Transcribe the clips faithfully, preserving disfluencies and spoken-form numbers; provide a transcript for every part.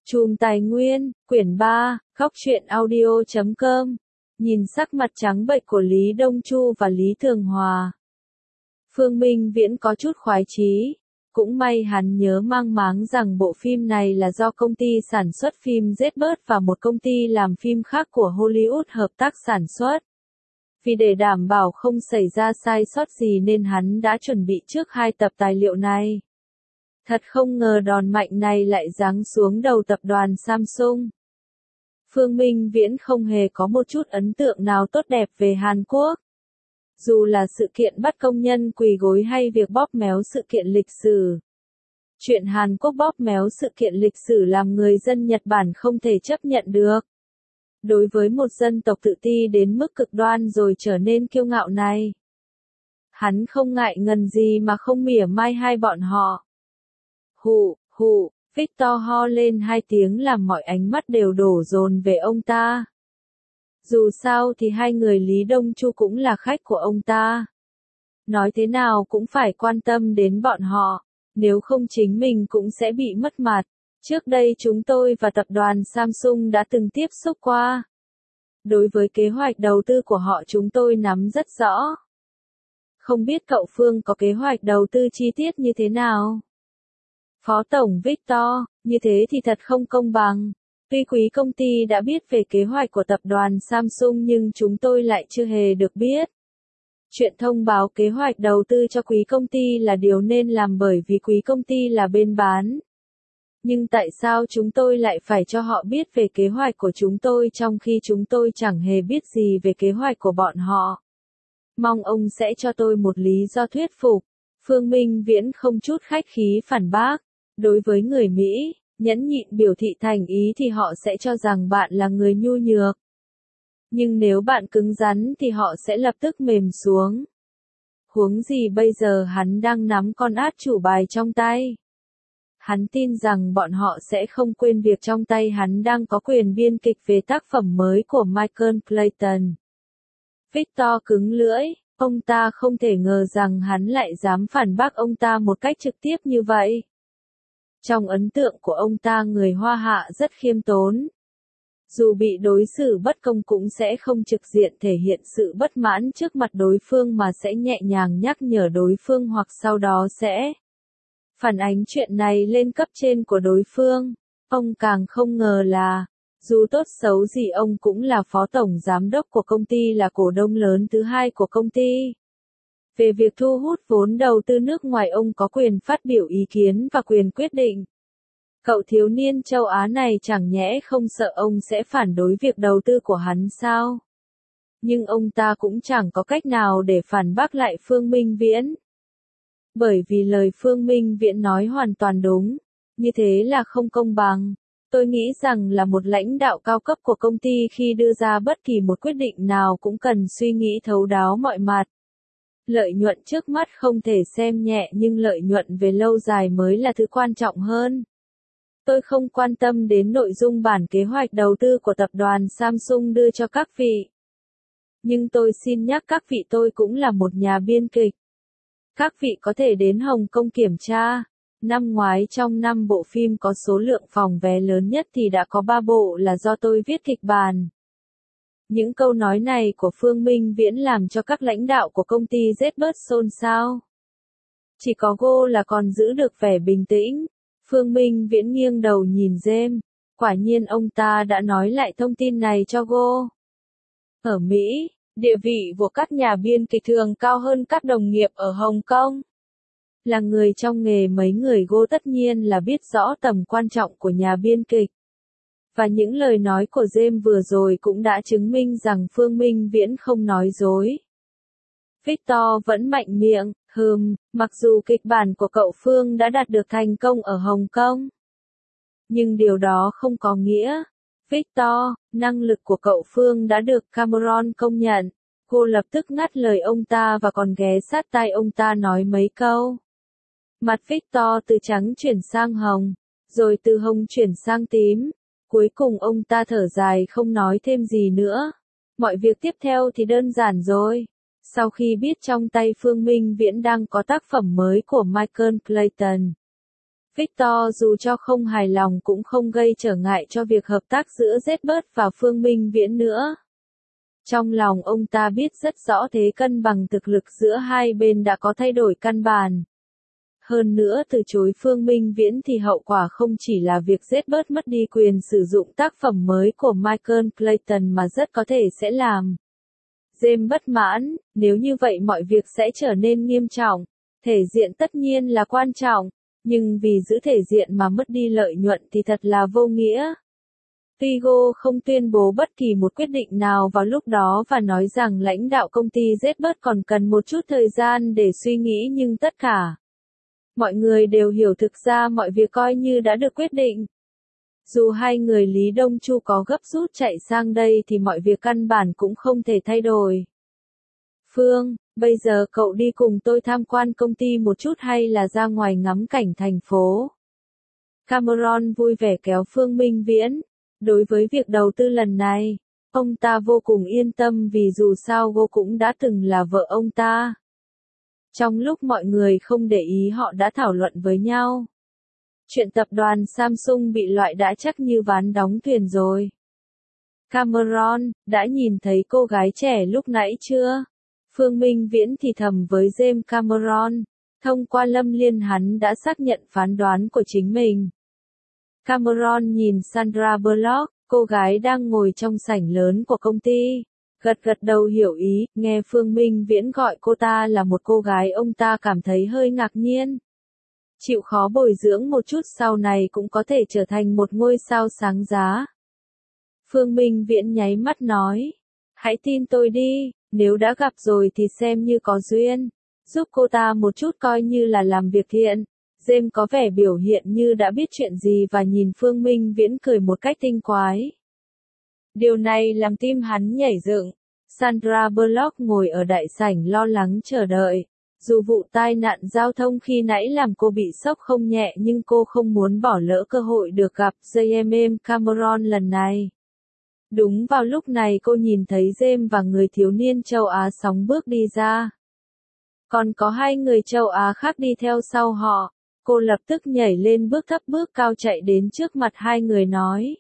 Chùm Tài Nguyên, quyển ba, góc truyện audio chấm com. Nhìn sắc mặt trắng bệch của Lý Đông Chu và Lý Thường Hòa, Phương Minh Viễn có chút khoái chí. Cũng may hắn nhớ mang máng rằng bộ phim này là do công ty sản xuất phim Zbird và một công ty làm phim khác của Hollywood hợp tác sản xuất. Vì để đảm bảo không xảy ra sai sót gì nên hắn đã chuẩn bị trước hai tập tài liệu này. Thật không ngờ đòn mạnh này lại giáng xuống đầu tập đoàn Samsung. Phương Minh Viễn không hề có một chút ấn tượng nào tốt đẹp về Hàn Quốc. Dù là sự kiện bắt công nhân quỳ gối hay việc bóp méo sự kiện lịch sử. Chuyện Hàn Quốc bóp méo sự kiện lịch sử làm người dân Nhật Bản không thể chấp nhận được. Đối với một dân tộc tự ti đến mức cực đoan rồi trở nên kiêu ngạo này, hắn không ngại ngần gì mà không mỉa mai hai bọn họ. Hụ, hụ, Victor ho lên hai tiếng làm mọi ánh mắt đều đổ dồn về ông ta. Dù sao thì hai người Lý Đông Chu cũng là khách của ông ta. Nói thế nào cũng phải quan tâm đến bọn họ, nếu không chính mình cũng sẽ bị mất mặt. Trước đây chúng tôi và tập đoàn Samsung đã từng tiếp xúc qua. Đối với kế hoạch đầu tư của họ chúng tôi nắm rất rõ. Không biết cậu Phương có kế hoạch đầu tư chi tiết như thế nào? Phó Tổng Victor, như thế thì thật không công bằng. Tuy quý công ty đã biết về kế hoạch của tập đoàn Samsung nhưng chúng tôi lại chưa hề được biết. Chuyện thông báo kế hoạch đầu tư cho quý công ty là điều nên làm bởi vì quý công ty là bên bán. Nhưng tại sao chúng tôi lại phải cho họ biết về kế hoạch của chúng tôi trong khi chúng tôi chẳng hề biết gì về kế hoạch của bọn họ? Mong ông sẽ cho tôi một lý do thuyết phục. Phương Minh Viễn không chút khách khí phản bác. Đối với người Mỹ, nhẫn nhịn biểu thị thành ý thì họ sẽ cho rằng bạn là người nhu nhược. Nhưng nếu bạn cứng rắn thì họ sẽ lập tức mềm xuống. Huống gì bây giờ hắn đang nắm con át chủ bài trong tay. Hắn tin rằng bọn họ sẽ không quên việc trong tay hắn đang có quyền biên kịch về tác phẩm mới của Michael Clayton. Victor cứng lưỡi, ông ta không thể ngờ rằng hắn lại dám phản bác ông ta một cách trực tiếp như vậy. Trong ấn tượng của ông ta người Hoa Hạ rất khiêm tốn. Dù bị đối xử bất công cũng sẽ không trực diện thể hiện sự bất mãn trước mặt đối phương mà sẽ nhẹ nhàng nhắc nhở đối phương hoặc sau đó sẽ phản ánh chuyện này lên cấp trên của đối phương. Ông càng không ngờ là, dù tốt xấu gì ông cũng là phó tổng giám đốc của công ty là cổ đông lớn thứ hai của công ty. Về việc thu hút vốn đầu tư nước ngoài ông có quyền phát biểu ý kiến và quyền quyết định. Cậu thiếu niên châu Á này chẳng nhẽ không sợ ông sẽ phản đối việc đầu tư của hắn sao? Nhưng ông ta cũng chẳng có cách nào để phản bác lại Phương Minh Viễn. Bởi vì lời Phương Minh Viễn nói hoàn toàn đúng, như thế là không công bằng. Tôi nghĩ rằng là một lãnh đạo cao cấp của công ty khi đưa ra bất kỳ một quyết định nào cũng cần suy nghĩ thấu đáo mọi mặt. Lợi nhuận trước mắt không thể xem nhẹ nhưng lợi nhuận về lâu dài mới là thứ quan trọng hơn. Tôi không quan tâm đến nội dung bản kế hoạch đầu tư của tập đoàn Samsung đưa cho các vị. Nhưng tôi xin nhắc các vị tôi cũng là một nhà biên kịch. Các vị có thể đến Hồng Kông kiểm tra. Năm ngoái trong năm bộ phim có số lượng phòng vé lớn nhất thì đã có ba bộ là do tôi viết kịch bản. Những câu nói này của Phương Minh Viễn làm cho các lãnh đạo của công ty Zbird xôn xao. Chỉ có Go là còn giữ được vẻ bình tĩnh. Phương Minh Viễn nghiêng đầu nhìn James. Quả nhiên ông ta đã nói lại thông tin này cho Go. Ở Mỹ, địa vị của các nhà biên kịch thường cao hơn các đồng nghiệp ở Hồng Kông. Là người trong nghề mấy người Go tất nhiên là biết rõ tầm quan trọng của nhà biên kịch. Và những lời nói của James vừa rồi cũng đã chứng minh rằng Phương Minh Viễn không nói dối. Victor vẫn mạnh miệng, hừm, mặc dù kịch bản của cậu Phương đã đạt được thành công ở Hồng Kông. Nhưng điều đó không có nghĩa, Victor, năng lực của cậu Phương đã được Cameron công nhận. Cô lập tức ngắt lời ông ta và còn ghé sát tai ông ta nói mấy câu. Mặt Victor từ trắng chuyển sang hồng, rồi từ hồng chuyển sang tím. Cuối cùng ông ta thở dài không nói thêm gì nữa. Mọi việc tiếp theo thì đơn giản rồi. Sau khi biết trong tay Phương Minh Viễn đang có tác phẩm mới của Michael Clayton, Victor dù cho không hài lòng cũng không gây trở ngại cho việc hợp tác giữa Zbert và Phương Minh Viễn nữa. Trong lòng ông ta biết rất rõ thế cân bằng thực lực giữa hai bên đã có thay đổi căn bản. Hơn nữa từ chối Phương Minh Viễn thì hậu quả không chỉ là việc Zbert mất đi quyền sử dụng tác phẩm mới của Michael Clayton mà rất có thể sẽ làm James bất mãn, nếu như vậy mọi việc sẽ trở nên nghiêm trọng. Thể diện tất nhiên là quan trọng, nhưng vì giữ thể diện mà mất đi lợi nhuận thì thật là vô nghĩa. Vigo không tuyên bố bất kỳ một quyết định nào vào lúc đó và nói rằng lãnh đạo công ty Zbert còn cần một chút thời gian để suy nghĩ nhưng tất cả mọi người đều hiểu thực ra mọi việc coi như đã được quyết định. Dù hai người Lý Đông Chu có gấp rút chạy sang đây thì mọi việc căn bản cũng không thể thay đổi. Phương, bây giờ cậu đi cùng tôi tham quan công ty một chút hay là ra ngoài ngắm cảnh thành phố? Cameron vui vẻ kéo Phương Minh Viễn. Đối với việc đầu tư lần này, ông ta vô cùng yên tâm vì dù sao cô cũng đã từng là vợ ông ta. Trong lúc mọi người không để ý họ đã thảo luận với nhau. Chuyện tập đoàn Samsung bị loại đã chắc như ván đóng thuyền rồi. Cameron, đã nhìn thấy cô gái trẻ lúc nãy chưa? Phương Minh Viễn thì thầm với James Cameron. Thông qua Lâm Liên hắn đã xác nhận phán đoán của chính mình. Cameron nhìn Sandra Bullock, cô gái đang ngồi trong sảnh lớn của công ty. Gật gật đầu hiểu ý, nghe Phương Minh Viễn gọi cô ta là một cô gái ông ta cảm thấy hơi ngạc nhiên. Chịu khó bồi dưỡng một chút sau này cũng có thể trở thành một ngôi sao sáng giá. Phương Minh Viễn nháy mắt nói. Hãy tin tôi đi, nếu đã gặp rồi thì xem như có duyên. Giúp cô ta một chút coi như là làm việc thiện. James có vẻ biểu hiện như đã biết chuyện gì và nhìn Phương Minh Viễn cười một cách tinh quái. Điều này làm tim hắn nhảy dựng. Sandra Bullock ngồi ở đại sảnh lo lắng chờ đợi. Dù vụ tai nạn giao thông khi nãy làm cô bị sốc không nhẹ nhưng cô không muốn bỏ lỡ cơ hội được gặp James Cameron lần này. Đúng vào lúc này cô nhìn thấy James và người thiếu niên châu Á sóng bước đi ra. Còn có hai người châu Á khác đi theo sau họ. Cô lập tức nhảy lên bước thấp bước cao chạy đến trước mặt hai người nói.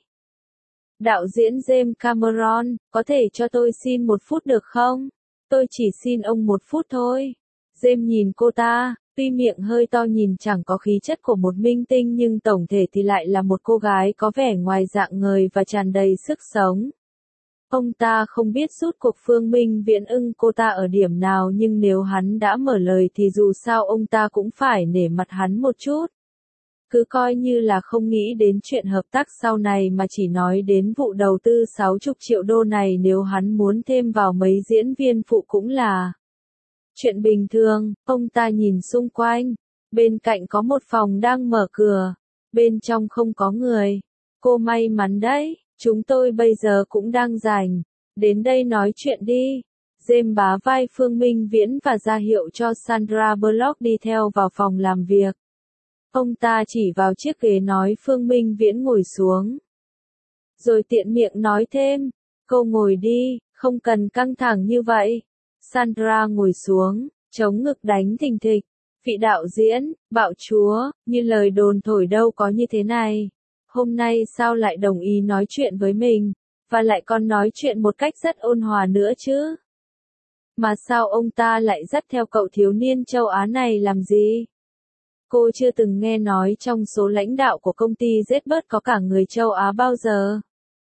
Đạo diễn James Cameron, có thể cho tôi xin một phút được không? Tôi chỉ xin ông một phút thôi. James nhìn cô ta, tuy miệng hơi to nhìn chẳng có khí chất của một minh tinh nhưng tổng thể thì lại là một cô gái có vẻ ngoài dạng người và tràn đầy sức sống. Ông ta không biết rút cuộc Phương Minh Viễn ưng cô ta ở điểm nào nhưng nếu hắn đã mở lời thì dù sao ông ta cũng phải nể mặt hắn một chút. Cứ coi như là không nghĩ đến chuyện hợp tác sau này mà chỉ nói đến vụ đầu tư sáu mươi triệu đô này nếu hắn muốn thêm vào mấy diễn viên phụ cũng là chuyện bình thường. Ông ta nhìn xung quanh, bên cạnh có một phòng đang mở cửa, bên trong không có người. Cô may mắn đấy, chúng tôi bây giờ cũng đang rảnh, đến đây nói chuyện đi. James bá vai Phương Minh Viễn và ra hiệu cho Sandra Bullock đi theo vào phòng làm việc. Ông ta chỉ vào chiếc ghế nói Phương Minh Viễn ngồi xuống. Rồi tiện miệng nói thêm, cô ngồi đi, không cần căng thẳng như vậy. Sandra ngồi xuống, chống ngực đánh thình thịch. Vị đạo diễn, bạo chúa, như lời đồn thổi đâu có như thế này. Hôm nay sao lại đồng ý nói chuyện với mình, và lại còn nói chuyện một cách rất ôn hòa nữa chứ. Mà sao ông ta lại dắt theo cậu thiếu niên châu Á này làm gì? Cô chưa từng nghe nói trong số lãnh đạo của công ty Zbert có cả người châu Á bao giờ.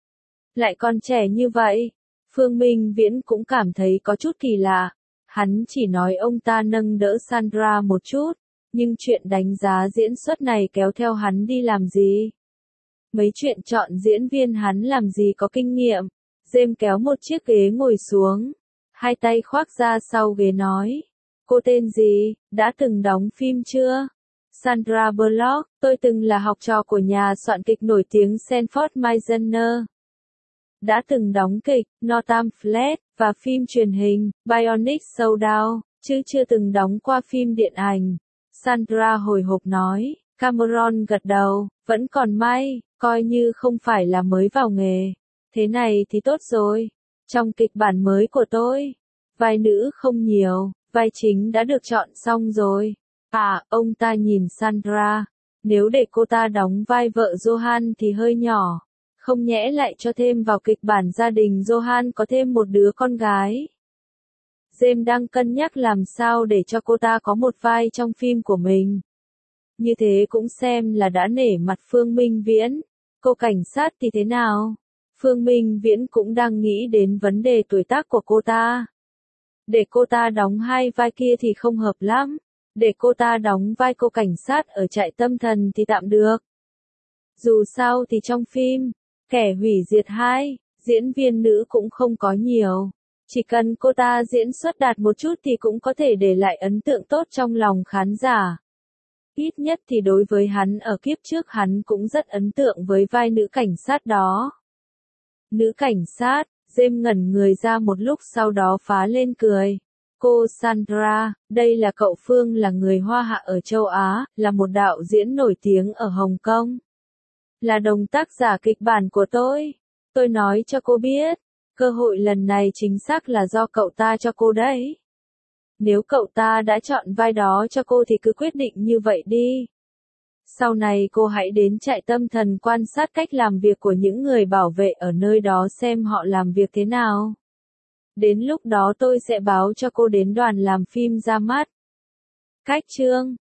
Lại còn trẻ như vậy. Phương Minh Viễn cũng cảm thấy có chút kỳ lạ. Hắn chỉ nói ông ta nâng đỡ Sandra một chút, nhưng chuyện đánh giá diễn xuất này kéo theo hắn đi làm gì? Mấy chuyện chọn diễn viên hắn làm gì có kinh nghiệm. James kéo một chiếc ghế ngồi xuống, hai tay khoác ra sau ghế nói. Cô tên gì, đã từng đóng phim chưa? Sandra Bullock, tôi từng là học trò của nhà soạn kịch nổi tiếng Sanford Meisner. Đã từng đóng kịch, Northam Flat, và phim truyền hình, Bionic Showdown, chứ chưa từng đóng qua phim điện ảnh. Sandra hồi hộp nói. Cameron gật đầu, vẫn còn may, coi như không phải là mới vào nghề. Thế này thì tốt rồi. Trong kịch bản mới của tôi, vai nữ không nhiều, vai chính đã được chọn xong rồi. À, ông ta nhìn Sandra. Nếu để cô ta đóng vai vợ Johan thì hơi nhỏ. Không nhẽ lại cho thêm vào kịch bản gia đình Johan có thêm một đứa con gái. James đang cân nhắc làm sao để cho cô ta có một vai trong phim của mình. Như thế cũng xem là đã nể mặt Phương Minh Viễn. Cô cảnh sát thì thế nào? Phương Minh Viễn cũng đang nghĩ đến vấn đề tuổi tác của cô ta. Để cô ta đóng hai vai kia thì không hợp lắm. Để cô ta đóng vai cô cảnh sát ở trại tâm thần thì tạm được. Dù sao thì trong phim Kẻ hủy diệt hai, diễn viên nữ cũng không có nhiều. Chỉ cần cô ta diễn xuất đạt một chút thì cũng có thể để lại ấn tượng tốt trong lòng khán giả. Ít nhất thì đối với hắn ở kiếp trước hắn cũng rất ấn tượng với vai nữ cảnh sát đó. Nữ cảnh sát, James ngẩn người ra một lúc sau đó phá lên cười. Cô Sandra, đây là cậu Phương là người Hoa Hạ ở châu Á, là một đạo diễn nổi tiếng ở Hồng Kông. Là đồng tác giả kịch bản của tôi. Tôi nói cho cô biết, cơ hội lần này chính xác là do cậu ta cho cô đấy. Nếu cậu ta đã chọn vai đó cho cô thì cứ quyết định như vậy đi. Sau này cô hãy đến trại tâm thần quan sát cách làm việc của những người bảo vệ ở nơi đó xem họ làm việc thế nào. Đến lúc đó tôi sẽ báo cho cô đến đoàn làm phim ra mắt. Cách chương